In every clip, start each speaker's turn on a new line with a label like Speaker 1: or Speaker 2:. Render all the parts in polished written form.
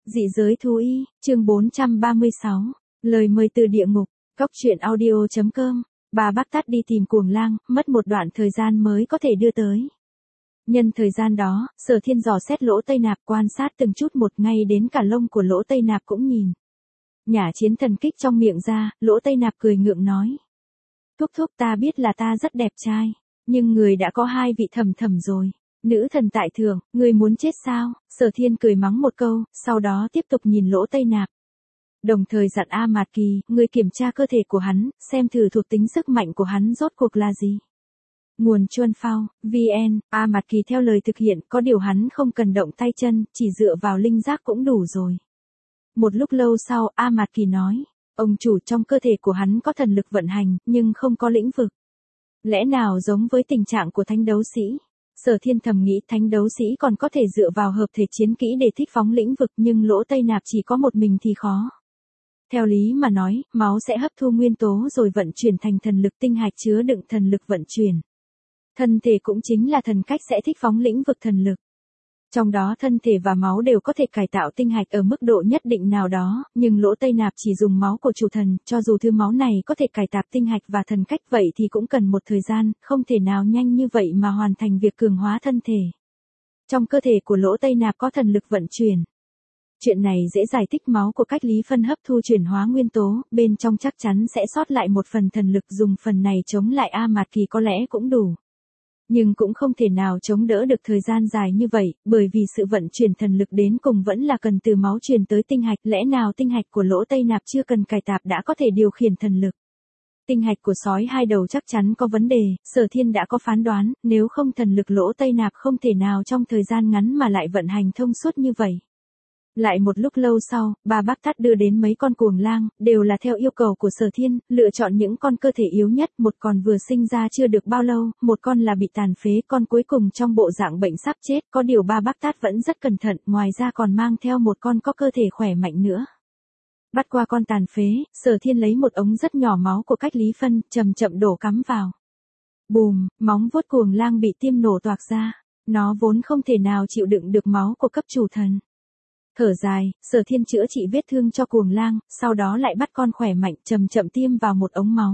Speaker 1: Dị giới thú y, chương 436, lời mời từ địa ngục, Cóc truyện audio.com, bà bác tát đi tìm cuồng lang, mất một đoạn thời gian mới có thể đưa tới. Nhân thời gian đó, Sở Thiên dò xét lỗ Tây Nạp quan sát từng chút một ngay đến cả lông của lỗ Tây Nạp cũng nhìn. Nhả chiến thần kích trong miệng ra, lỗ Tây Nạp cười ngượng nói. Thúc thúc ta biết là ta rất đẹp trai, nhưng người đã có hai vị thầm thầm rồi. Nữ thần tại thượng, người muốn chết sao? Sở Thiên cười mắng một câu, sau đó tiếp tục nhìn lỗ Tây Nạp. Đồng thời dặn A Mạt Kỳ, người kiểm tra cơ thể của hắn, xem thử thuộc tính sức mạnh của hắn rốt cuộc là gì. Nguồn Chuân Phao, VN, A Mạt Kỳ theo lời thực hiện, có điều hắn không cần động tay chân, chỉ dựa vào linh giác cũng đủ rồi. Một lúc lâu sau, A Mạt Kỳ nói, ông chủ trong cơ thể của hắn có thần lực vận hành, nhưng không có lĩnh vực. Lẽ nào giống với tình trạng của thánh đấu sĩ? Sở Thiên thầm nghĩ thánh đấu sĩ còn có thể dựa vào hợp thể chiến kỹ để thích phóng lĩnh vực nhưng lỗ Tây Nạp chỉ có một mình thì khó. Theo lý mà nói, máu sẽ hấp thu nguyên tố rồi vận chuyển thành thần lực tinh hạch chứa đựng thần lực vận chuyển. Thân thể cũng chính là thần cách sẽ thích phóng lĩnh vực thần lực. Trong đó thân thể và máu đều có thể cải tạo tinh hạch ở mức độ nhất định nào đó, nhưng lỗ Tây Nạp chỉ dùng máu của chủ thần, cho dù thứ máu này có thể cải tạo tinh hạch và thần cách vậy thì cũng cần một thời gian, không thể nào nhanh như vậy mà hoàn thành việc cường hóa thân thể. Trong cơ thể của lỗ Tây Nạp có thần lực vận chuyển. Chuyện này dễ giải thích máu của cách lý phân hấp thu chuyển hóa nguyên tố, bên trong chắc chắn sẽ sót lại một phần thần lực dùng phần này chống lại A Mạt Kỳ có lẽ cũng đủ. Nhưng cũng không thể nào chống đỡ được thời gian dài như vậy, bởi vì sự vận chuyển thần lực đến cùng vẫn là cần từ máu truyền tới tinh hạch, lẽ nào tinh hạch của lỗ Tây Nạp chưa cần cải tạp đã có thể điều khiển thần lực. Tinh hạch của sói hai đầu chắc chắn có vấn đề, Sở Thiên đã có phán đoán, nếu không thần lực lỗ Tây Nạp không thể nào trong thời gian ngắn mà lại vận hành thông suốt như vậy. Lại một lúc lâu sau, bà bác tát đưa đến mấy con cuồng lang, đều là theo yêu cầu của Sở Thiên, lựa chọn những con cơ thể yếu nhất, một con vừa sinh ra chưa được bao lâu, một con là bị tàn phế, con cuối cùng trong bộ dạng bệnh sắp chết, có điều bà bác tát vẫn rất cẩn thận, ngoài ra còn mang theo một con có cơ thể khỏe mạnh nữa. Bắt qua con tàn phế, Sở Thiên lấy một ống rất nhỏ máu của cách lý phân, chậm chậm đổ cắm vào. Bùm, móng vuốt cuồng lang bị tiêm nổ toạc ra, nó vốn không thể nào chịu đựng được máu của cấp chủ thần. Thở dài, Sở Thiên chữa trị vết thương cho cuồng lang, sau đó lại bắt con khỏe mạnh chậm chậm tiêm vào một ống máu.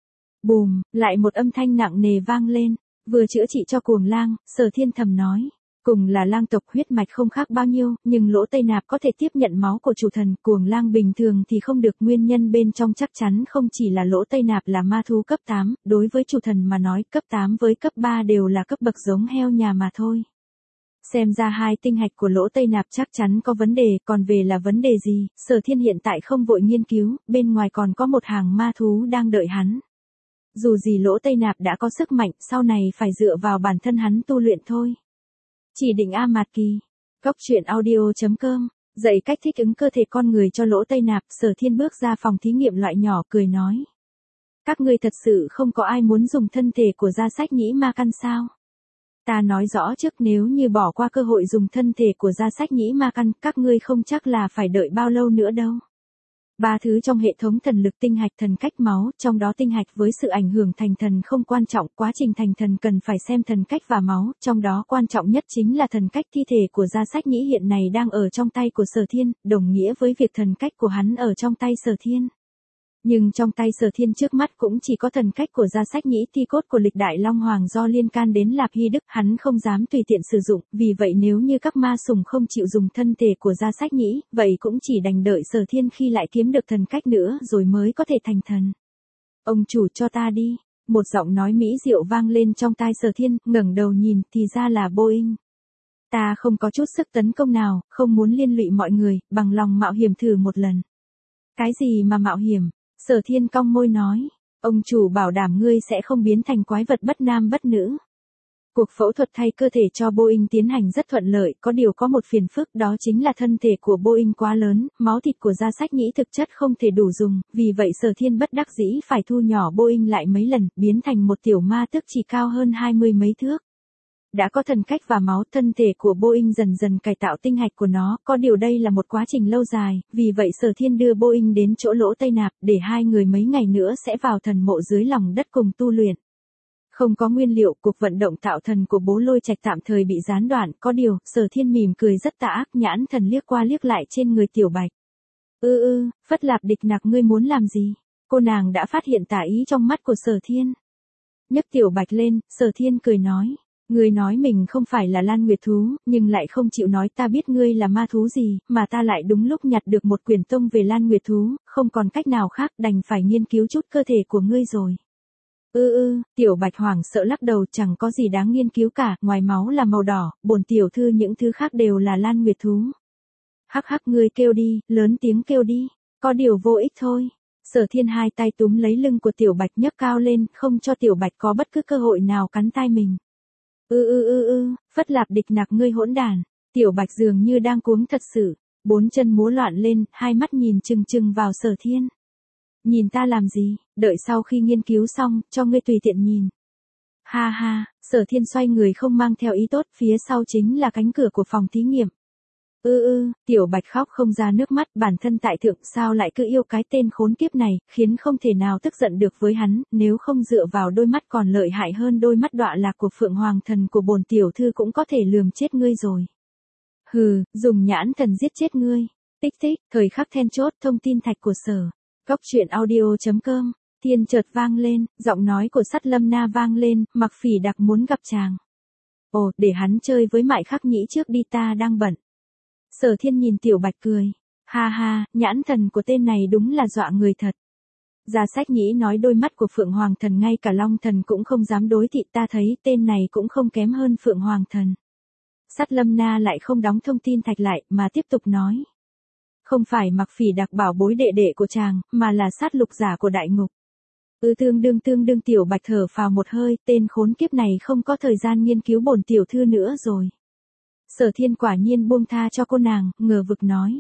Speaker 1: Bùm, lại một âm thanh nặng nề vang lên, vừa chữa trị cho cuồng lang, Sở Thiên thầm nói, cùng là lang tộc huyết mạch không khác bao nhiêu, nhưng lỗ Tây Nạp có thể tiếp nhận máu của chủ thần, cuồng lang bình thường thì không được, nguyên nhân bên trong chắc chắn không chỉ là lỗ Tây Nạp là ma thú cấp 8, đối với chủ thần mà nói cấp 8 với cấp 3 đều là cấp bậc giống heo nhà mà thôi. Xem ra hai tinh hạch của lỗ Tây Nạp chắc chắn có vấn đề, còn về là vấn đề gì, Sở Thiên hiện tại không vội nghiên cứu, bên ngoài còn có một hàng ma thú đang đợi hắn. Dù gì lỗ Tây Nạp đã có sức mạnh, sau này phải dựa vào bản thân hắn tu luyện thôi. Chỉ định A Mạt Kỳ, Cóc truyện audio.com, dạy cách thích ứng cơ thể con người cho lỗ Tây Nạp, Sở Thiên bước ra phòng thí nghiệm loại nhỏ cười nói. Các ngươi thật sự không có ai muốn dùng thân thể của gia sách nhĩ ma căn sao? Ta nói rõ trước nếu như bỏ qua cơ hội dùng thân thể của gia sách nhĩ ma căn, các ngươi không chắc là phải đợi bao lâu nữa đâu. Ba thứ trong hệ thống thần lực tinh hạch thần cách máu, trong đó tinh hạch với sự ảnh hưởng thành thần không quan trọng, quá trình thành thần cần phải xem thần cách và máu, trong đó quan trọng nhất chính là thần cách. Thi thể của gia sách nhĩ hiện này đang ở trong tay của Sở Thiên, đồng nghĩa với việc thần cách của hắn ở trong tay Sở Thiên. Nhưng trong tay Sở Thiên trước mắt cũng chỉ có thần cách của gia sách nhĩ, thi cốt của lịch đại Long Hoàng do liên can đến Lạp Hy Đức, hắn không dám tùy tiện sử dụng, vì vậy nếu như các ma sùng không chịu dùng thân thể của gia sách nhĩ, vậy cũng chỉ đành đợi Sở Thiên khi lại kiếm được thần cách nữa rồi mới có thể thành thần. Ông chủ cho ta đi, một giọng nói mỹ diệu vang lên trong tai Sở Thiên, ngẩng đầu nhìn, thì ra là Boeing. Ta không có chút sức tấn công nào, không muốn liên lụy mọi người, bằng lòng mạo hiểm thử một lần. Cái gì mà mạo hiểm? Sở Thiên cong môi nói, ông chủ bảo đảm ngươi sẽ không biến thành quái vật bất nam bất nữ. Cuộc phẫu thuật thay cơ thể cho Boeing tiến hành rất thuận lợi, có điều có một phiền phức, đó chính là thân thể của Boeing quá lớn, máu thịt của gia sách nhĩ thực chất không thể đủ dùng, vì vậy Sở Thiên bất đắc dĩ phải thu nhỏ Boeing lại mấy lần, biến thành một tiểu ma tức chỉ cao hơn 20 mấy thước. Đã có thần cách và máu, thân thể của Boeing dần dần cải tạo tinh hạch của nó, có điều đây là một quá trình lâu dài, vì vậy Sở Thiên đưa Boeing đến chỗ lỗ Tây Nạp, để hai người mấy ngày nữa sẽ vào thần mộ dưới lòng đất cùng tu luyện. Không có nguyên liệu, cuộc vận động tạo thần của Bố Lôi Trạch tạm thời bị gián đoạn, có điều, Sở Thiên mỉm cười rất tà ác, nhãn thần liếc qua liếc lại trên người Tiểu Bạch. Phất Lạp Địch Nặc ngươi muốn làm gì? Cô nàng đã phát hiện tà ý trong mắt của Sở Thiên. Nhấc Tiểu Bạch lên, Sở Thiên cười nói. Ngươi nói mình không phải là Lan Nguyệt thú, nhưng lại không chịu nói ta biết ngươi là ma thú gì, mà ta lại đúng lúc nhặt được một quyển tông về Lan Nguyệt thú, không còn cách nào khác đành phải nghiên cứu chút cơ thể của ngươi rồi. Tiểu Bạch hoảng sợ lắc đầu, chẳng có gì đáng nghiên cứu cả, ngoài máu là màu đỏ, bổn tiểu thư những thứ khác đều là Lan Nguyệt thú. Hắc hắc ngươi kêu đi, lớn tiếng kêu đi, có điều vô ích thôi. Sở Thiên hai tay túm lấy lưng của Tiểu Bạch nhấc cao lên, không cho Tiểu Bạch có bất cứ cơ hội nào cắn tai mình. Phất Lạp Địch Nặc ngươi hỗn đản. Tiểu Bạch dường như đang cuống thật sự, bốn chân múa loạn lên, hai mắt nhìn chừng chừng vào Sở Thiên. Nhìn ta làm gì, đợi sau khi nghiên cứu xong, cho ngươi tùy tiện nhìn. Ha ha, Sở Thiên xoay người không mang theo ý tốt, phía sau chính là cánh cửa của phòng thí nghiệm. Tiểu Bạch khóc không ra nước mắt, bản thân tại thượng sao lại cứ yêu cái tên khốn kiếp này, khiến không thể nào tức giận được với hắn, nếu không dựa vào đôi mắt còn lợi hại hơn đôi mắt đọa lạc của Phượng Hoàng Thần của bổn tiểu thư cũng có thể lườm chết ngươi rồi. Hừ, dùng nhãn thần giết chết ngươi. Tích tích, thời khắc then chốt, thông tin thạch của Sở. Cóc truyện audio.com, thiên chợt vang lên, giọng nói của Sắt Lâm Na vang lên, Mặc Phỉ Đặc muốn gặp chàng. Ồ, để hắn chơi với Mại Khắc Nhĩ trước đi, ta đang bận. Sở Thiên nhìn Tiểu Bạch cười. Ha ha, nhãn thần của tên này đúng là dọa người thật. Gia Sách Nhĩ nói đôi mắt của Phượng Hoàng Thần ngay cả Long Thần cũng không dám đối thị, ta thấy tên này cũng không kém hơn Phượng Hoàng Thần. Sắt Lâm Na lại không đóng thông tin thạch lại, mà tiếp tục nói. Không phải Mặc Phỉ Đặc bảo bối đệ đệ của chàng, mà là sát lục giả của đại ngục. Tương đương Tiểu Bạch thở phào một hơi, tên khốn kiếp này không có thời gian nghiên cứu bổn tiểu thư nữa rồi. Sở Thiên quả nhiên buông tha cho cô nàng, ngờ vực nói.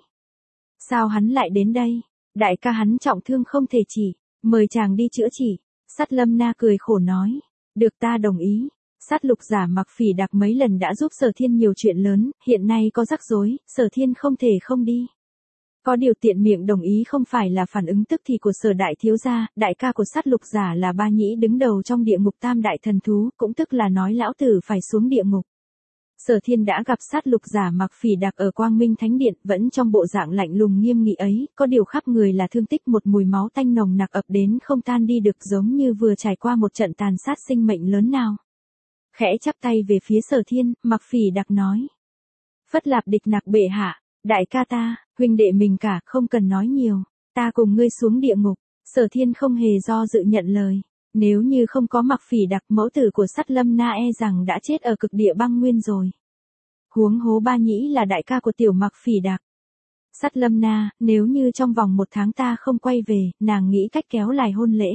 Speaker 1: Sao hắn lại đến đây? Đại ca hắn trọng thương không thể chỉ, mời chàng đi chữa trị. Sắt Lâm Na cười khổ nói. Được, ta đồng ý. Sát lục giả Mặc Phỉ Đặc mấy lần đã giúp Sở Thiên nhiều chuyện lớn, hiện nay có rắc rối, Sở Thiên không thể không đi. Có điều tiện miệng đồng ý không phải là phản ứng tức thì của Sở đại thiếu gia, đại ca của sát lục giả là Ba Nhĩ đứng đầu trong địa ngục tam đại thần thú, cũng tức là nói lão tử phải xuống địa ngục. Sở Thiên đã gặp sát lục giả Mặc Phỉ Đặc ở Quang Minh Thánh Điện, vẫn trong bộ dạng lạnh lùng nghiêm nghị ấy, có điều khắp người là thương tích, một mùi máu tanh nồng nặc ập đến không tan đi được, giống như vừa trải qua một trận tàn sát sinh mệnh lớn nào. Khẽ chắp tay về phía Sở Thiên, Mặc Phỉ Đặc nói. Phất Lạp Địch Nặc bệ hạ, đại ca ta, huynh đệ mình cả, không cần nói nhiều, ta cùng ngươi xuống địa ngục. Sở Thiên không hề do dự nhận lời. Nếu như không có Mặc Phỉ Đặc, mẫu tử của Sắt Lâm Na e rằng đã chết ở cực địa băng nguyên rồi. Huống hố Ba Nhĩ là đại ca của tiểu Mặc Phỉ Đặc. Sắt Lâm Na, nếu như trong vòng 1 tháng ta không quay về, nàng nghĩ cách kéo lại hôn lễ.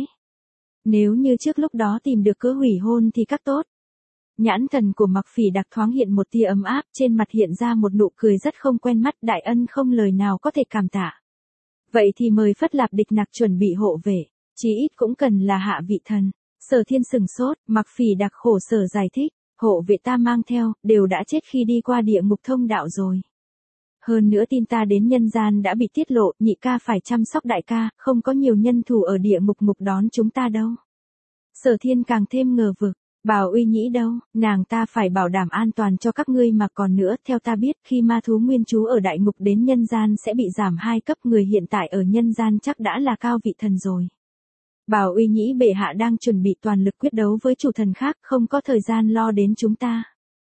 Speaker 1: Nếu như trước lúc đó tìm được cớ hủy hôn thì các tốt. Nhãn thần của Mặc Phỉ Đặc thoáng hiện một tia ấm áp, trên mặt hiện ra một nụ cười rất không quen mắt, đại ân không lời nào có thể cảm tạ. Vậy thì mời Phất Lạp Địch Nặc chuẩn bị hộ vệ, chí ít cũng cần là hạ vị thần. Sở Thiên sừng sốt, Mặc Phỉ Đặc khổ sở giải thích, hộ vệ ta mang theo, đều đã chết khi đi qua địa ngục thông đạo rồi. Hơn nữa tin ta đến nhân gian đã bị tiết lộ, nhị ca phải chăm sóc đại ca, không có nhiều nhân thủ ở địa ngục đón chúng ta đâu. Sở Thiên càng thêm ngờ vực. Bảo Uy Nhĩ đâu, nàng ta phải bảo đảm an toàn cho các ngươi mà, còn nữa, theo ta biết, khi ma thú nguyên trú ở đại ngục đến nhân gian sẽ bị giảm 2 cấp, người hiện tại ở nhân gian chắc đã là cao vị thần rồi. Bảo Uy Nhĩ bệ hạ đang chuẩn bị toàn lực quyết đấu với chủ thần khác, không có thời gian lo đến chúng ta.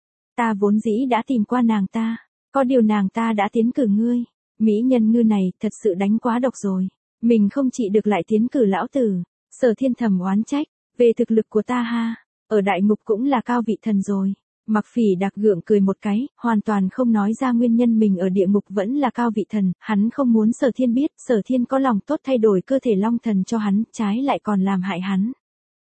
Speaker 1: Ta vốn dĩ đã tìm qua nàng ta, có điều nàng ta đã tiến cử ngươi. Mỹ nhân ngư này thật sự đánh quá độc rồi, mình không trị được lại tiến cử lão tử. Sở Thiên thầm oán trách, về thực lực của ta ha. Ở đại ngục cũng là cao vị thần rồi. Mặc Phỉ Đặc gượng cười một cái, hoàn toàn không nói ra nguyên nhân mình ở địa ngục vẫn là cao vị thần, hắn không muốn Sở Thiên biết, Sở Thiên có lòng tốt thay đổi cơ thể long thần cho hắn, trái lại còn làm hại hắn.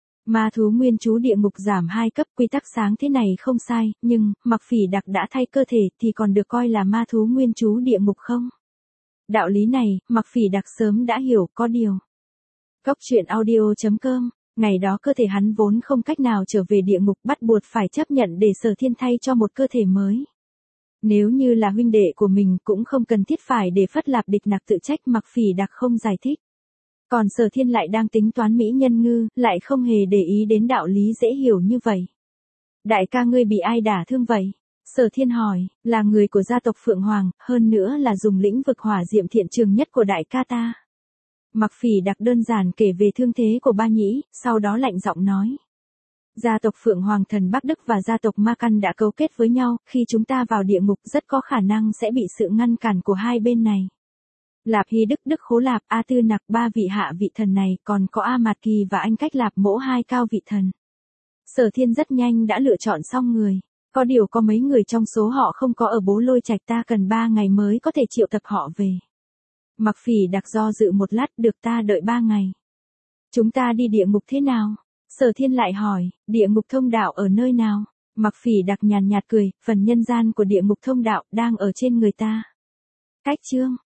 Speaker 1: Ma thú nguyên trú địa ngục giảm 2 cấp, quy tắc sáng thế này không sai, nhưng, Mặc Phỉ Đặc đã thay cơ thể thì còn được coi là ma thú nguyên trú địa ngục không? Đạo lý này, Mặc Phỉ Đặc sớm đã hiểu, có điều. Cóc truyện audio.com. Ngày đó cơ thể hắn vốn không cách nào trở về địa ngục, bắt buộc phải chấp nhận để Sở Thiên thay cho một cơ thể mới. Nếu như là huynh đệ của mình cũng không cần thiết phải để Phất Lạp Địch Nặc tự trách, Mặc Phỉ Đặc không giải thích. Còn Sở Thiên lại đang tính toán mỹ nhân ngư, lại không hề để ý đến đạo lý dễ hiểu như vậy. Đại ca ngươi bị ai đả thương vậy? Sở Thiên hỏi, là người của gia tộc Phượng Hoàng, hơn nữa là dùng lĩnh vực hỏa diệm thiện trường nhất của đại ca ta. Mặc Phỉ Đặc đơn giản kể về thương thế của ba nhĩ, sau đó lạnh giọng nói. Gia tộc Phượng Hoàng Thần Bắc Đức và gia tộc Ma Căn đã cấu kết với nhau, khi chúng ta vào địa ngục rất có khả năng sẽ bị sự ngăn cản của hai bên này. Lạp Hy Đức Đức Khố Lạp, A Tư Nặc ba vị hạ vị thần này, còn có A Mạt Kỳ và Anh Cách Lạp Mỗ hai cao vị thần. Sở Thiên rất nhanh đã lựa chọn xong người. Có điều có mấy người trong số họ không có ở Bố Lôi Trạch, ta cần 3 ngày mới có thể triệu tập họ về. Mặc Phỉ Đặc do dự một lát, được, ta đợi 3 ngày. Chúng ta đi địa ngục thế nào? Sở Thiên lại hỏi, địa ngục thông đạo ở nơi nào? Mặc Phỉ Đặc nhàn nhạt cười, phần nhân gian của địa ngục thông đạo đang ở trên người ta. Cách chương